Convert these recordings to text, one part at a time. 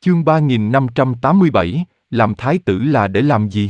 Chương 3587, làm thái tử là để làm gì?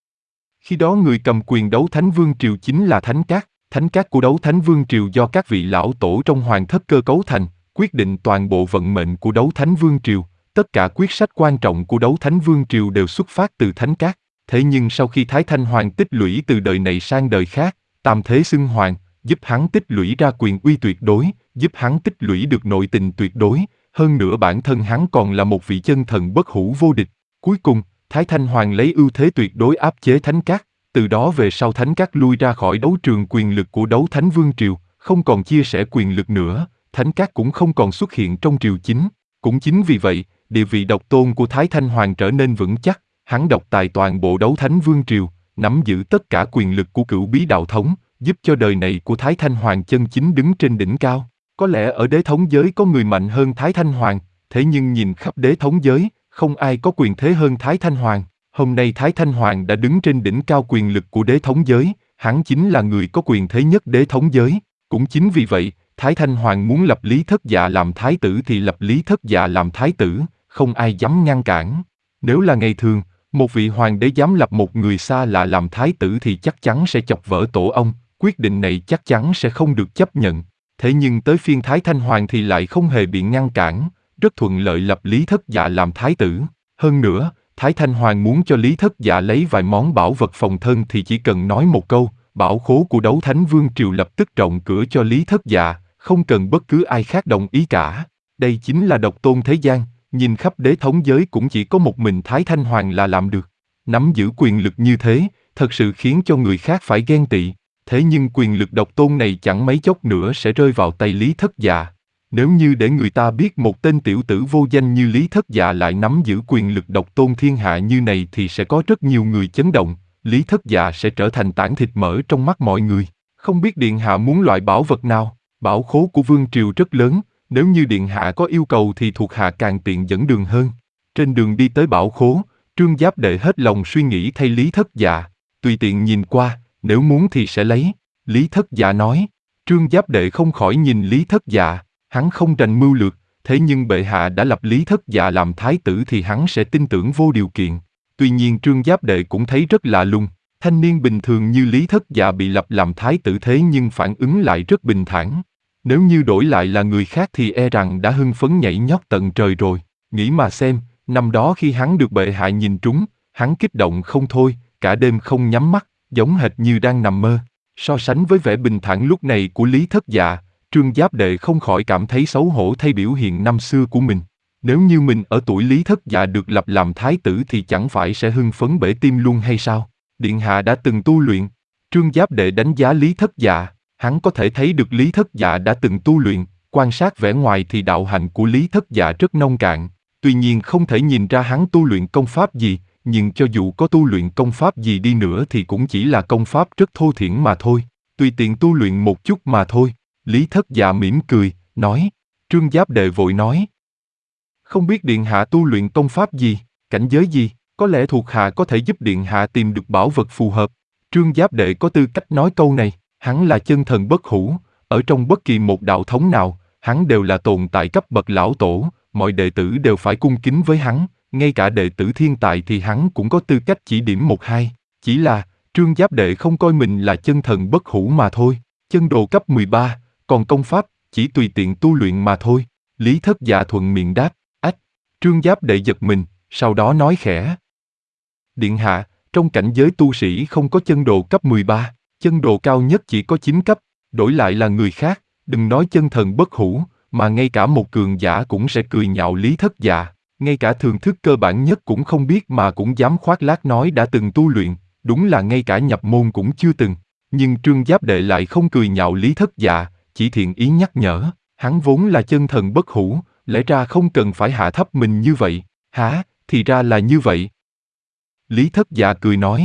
Khi đó người cầm quyền Đấu Thánh Vương Triều chính là Thánh Các của Đấu Thánh Vương Triều do các vị lão tổ trong hoàng thất cơ cấu thành, quyết định toàn bộ vận mệnh của Đấu Thánh Vương Triều. Tất cả quyết sách quan trọng của Đấu Thánh Vương Triều đều xuất phát từ Thánh Các. Thế nhưng sau khi Thái Thanh Hoàng tích lũy từ đời này sang đời khác, tam thế xưng hoàng, giúp hắn tích lũy ra quyền uy tuyệt đối, giúp hắn tích lũy được nội tình tuyệt đối, hơn nữa bản thân hắn còn là một vị chân thần bất hủ vô địch. Cuối cùng, Thái Thanh Hoàng lấy ưu thế tuyệt đối áp chế Thánh Các, từ đó về sau Thánh Các lui ra khỏi đấu trường quyền lực của Đấu Thánh Vương Triều, không còn chia sẻ quyền lực nữa, Thánh Các cũng không còn xuất hiện trong triều chính. Cũng chính vì vậy, địa vị độc tôn của Thái Thanh Hoàng trở nên vững chắc, hắn độc tài toàn bộ Đấu Thánh Vương Triều, nắm giữ tất cả quyền lực của Cửu Bí Đạo Thống, giúp cho đời này của Thái Thanh Hoàng chân chính đứng trên đỉnh cao. Có lẽ ở đế thống giới có người mạnh hơn Thái Thanh Hoàng, thế nhưng nhìn khắp đế thống giới, không ai có quyền thế hơn Thái Thanh Hoàng. Hôm nay Thái Thanh Hoàng đã đứng trên đỉnh cao quyền lực của đế thống giới, hắn chính là người có quyền thế nhất đế thống giới. Cũng chính vì vậy, Thái Thanh Hoàng muốn lập Lý Thất Dạ làm thái tử thì lập Lý Thất Dạ làm thái tử, không ai dám ngăn cản. Nếu là ngày thường, một vị hoàng đế dám lập một người xa lạ làm thái tử thì chắc chắn sẽ chọc vỡ tổ ông, quyết định này chắc chắn sẽ không được chấp nhận. Thế nhưng tới phiên Thái Thanh Hoàng thì lại không hề bị ngăn cản, rất thuận lợi lập Lý Thất Dạ làm thái tử. Hơn nữa, Thái Thanh Hoàng muốn cho Lý Thất Dạ lấy vài món bảo vật phòng thân thì chỉ cần nói một câu, bảo khố của Đấu Thánh Vương Triều lập tức rộng cửa cho Lý Thất Dạ, không cần bất cứ ai khác đồng ý cả. Đây chính là độc tôn thế gian, nhìn khắp đế thống giới cũng chỉ có một mình Thái Thanh Hoàng là làm được. Nắm giữ quyền lực như thế, thật sự khiến cho người khác phải ghen tị. Thế nhưng quyền lực độc tôn này chẳng mấy chốc nữa sẽ rơi vào tay Lý Thất Dạ. Nếu như để người ta biết một tên tiểu tử vô danh như Lý Thất Dạ lại nắm giữ quyền lực độc tôn thiên hạ như này thì sẽ có rất nhiều người chấn động, Lý Thất Dạ sẽ trở thành tảng thịt mỡ trong mắt mọi người. Không biết Điện Hạ muốn loại bảo vật nào? Bảo khố của Vương Triều rất lớn, nếu như Điện Hạ có yêu cầu thì thuộc hạ càng tiện dẫn đường hơn. Trên đường đi tới bảo khố, Trương Giáp Đệ hết lòng suy nghĩ thay Lý Thất Dạ, tùy tiện nhìn qua, nếu muốn thì sẽ lấy. Lý Thất Dạ nói. Trương Giáp Đệ không khỏi nhìn Lý Thất Dạ, hắn không rành mưu lược, thế nhưng bệ hạ đã lập Lý Thất Dạ làm thái tử thì hắn sẽ tin tưởng vô điều kiện. Tuy nhiên Trương Giáp Đệ cũng thấy rất lạ lùng, thanh niên bình thường như Lý Thất Dạ bị lập làm thái tử thế nhưng phản ứng lại rất bình thản. Nếu như đổi lại là người khác thì e rằng đã hưng phấn nhảy nhót tận trời rồi. Nghĩ mà xem, năm đó khi hắn được bệ hạ nhìn trúng, hắn kích động không thôi, cả đêm không nhắm mắt, giống hệt như đang nằm mơ. So sánh với vẻ bình thản lúc này của Lý Thất Dạ, Trương Giáp Đệ không khỏi cảm thấy xấu hổ thay biểu hiện năm xưa của mình. Nếu như mình ở tuổi Lý Thất Dạ được lập làm thái tử thì chẳng phải sẽ hưng phấn bể tim luôn hay sao? Điện hạ đã từng tu luyện. Trương Giáp Đệ đánh giá Lý Thất Dạ, hắn có thể thấy được Lý Thất Dạ đã từng tu luyện, quan sát vẻ ngoài thì đạo hạnh của Lý Thất Dạ rất nông cạn. Tuy nhiên không thể nhìn ra hắn tu luyện công pháp gì, nhưng cho dù có tu luyện công pháp gì đi nữa thì cũng chỉ là công pháp rất thô thiển mà thôi, tùy tiện tu luyện một chút mà thôi. Lý Thất Dạ mỉm cười, nói. Trương Giáp Đệ vội nói. Không biết Điện hạ tu luyện công pháp gì, cảnh giới gì, có lẽ thuộc hạ có thể giúp Điện hạ tìm được bảo vật phù hợp. Trương Giáp Đệ có tư cách nói câu này, hắn là chân thần bất hủ, ở trong bất kỳ một đạo thống nào, hắn đều là tồn tại cấp bậc lão tổ, mọi đệ tử đều phải cung kính với hắn, ngay cả đệ tử thiên tài thì hắn cũng có tư cách chỉ điểm một hai. Chỉ là, Trương Giáp Đệ không coi mình là chân thần bất hủ mà thôi, chân đồ cấp 13, còn công pháp, chỉ tùy tiện tu luyện mà thôi. Lý Thất Dạ thuận miệng đáp, ách. Trương Giáp Đệ giật mình, sau đó nói khẽ. Điện hạ, trong cảnh giới tu sĩ không có chân đồ cấp 13, chân đồ cao nhất chỉ có 9 cấp, đổi lại là người khác, đừng nói chân thần bất hủ, mà ngay cả một cường giả cũng sẽ cười nhạo Lý Thất Dạ, ngay cả thường thức cơ bản nhất cũng không biết mà cũng dám khoác lác nói đã từng tu luyện, đúng là ngay cả nhập môn cũng chưa từng. Nhưng Trương Giáp Đệ lại không cười nhạo Lý Thất Dạ, chỉ thiện ý nhắc nhở, hắn vốn là chân thần bất hủ, lẽ ra không cần phải hạ thấp mình như vậy. Hả, thì ra là như vậy. Lý Thất Dạ cười nói.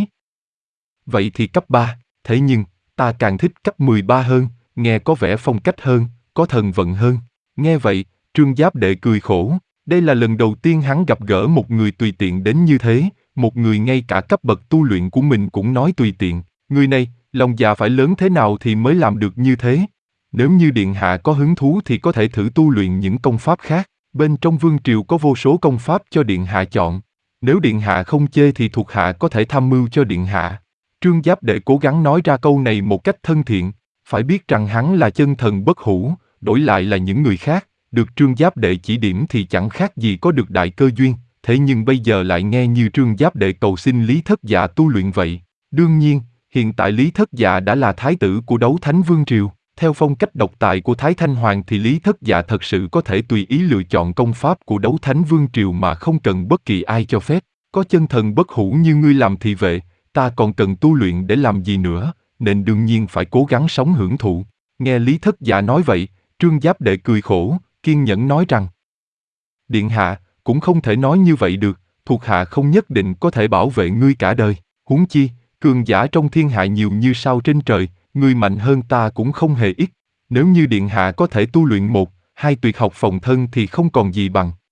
Vậy thì cấp 3, thế nhưng, ta càng thích cấp 13 hơn, nghe có vẻ phong cách hơn, có thần vận hơn. Nghe vậy, Trương Giáp Đệ cười khổ, đây là lần đầu tiên hắn gặp gỡ một người tùy tiện đến như thế, một người ngay cả cấp bậc tu luyện của mình cũng nói tùy tiện. Người này, lòng dạ phải lớn thế nào thì mới làm được như thế? Nếu như Điện hạ có hứng thú thì có thể thử tu luyện những công pháp khác, Bên trong vương triều có vô số công pháp cho điện hạ chọn. Nếu điện hạ không chê thì thuộc hạ có thể tham mưu cho điện hạ. Trương Giáp Đệ cố gắng nói ra câu này một cách thân thiện, phải biết rằng hắn là chân thần bất hủ, đổi lại là những người khác, được Trương Giáp Đệ chỉ điểm thì chẳng khác gì có được đại cơ duyên, thế nhưng bây giờ lại nghe như Trương Giáp Đệ cầu xin Lý Thất Dạ tu luyện vậy. Đương nhiên, hiện tại Lý Thất Dạ đã là thái tử của Đấu Thánh Vương Triều. Theo phong cách độc tài của Thái Thanh Hoàng thì Lý Thất Dạ thật sự có thể tùy ý lựa chọn công pháp của Đấu Thánh Vương Triều mà không cần bất kỳ ai cho phép. Có chân thần bất hủ như ngươi làm thị vệ, ta còn cần tu luyện để làm gì nữa, nên đương nhiên phải cố gắng sống hưởng thụ. Nghe Lý Thất Dạ nói vậy, Trương Giáp Đệ cười khổ, kiên nhẫn nói rằng: Điện hạ, cũng không thể nói như vậy được, thuộc hạ không nhất định có thể bảo vệ ngươi cả đời. Huống chi, cường giả trong thiên hạ nhiều như sao trên trời, ngươi mạnh hơn ta cũng không hề ít. Nếu như điện hạ có thể tu luyện 1, 2 tuyệt học phòng thân thì không còn gì bằng.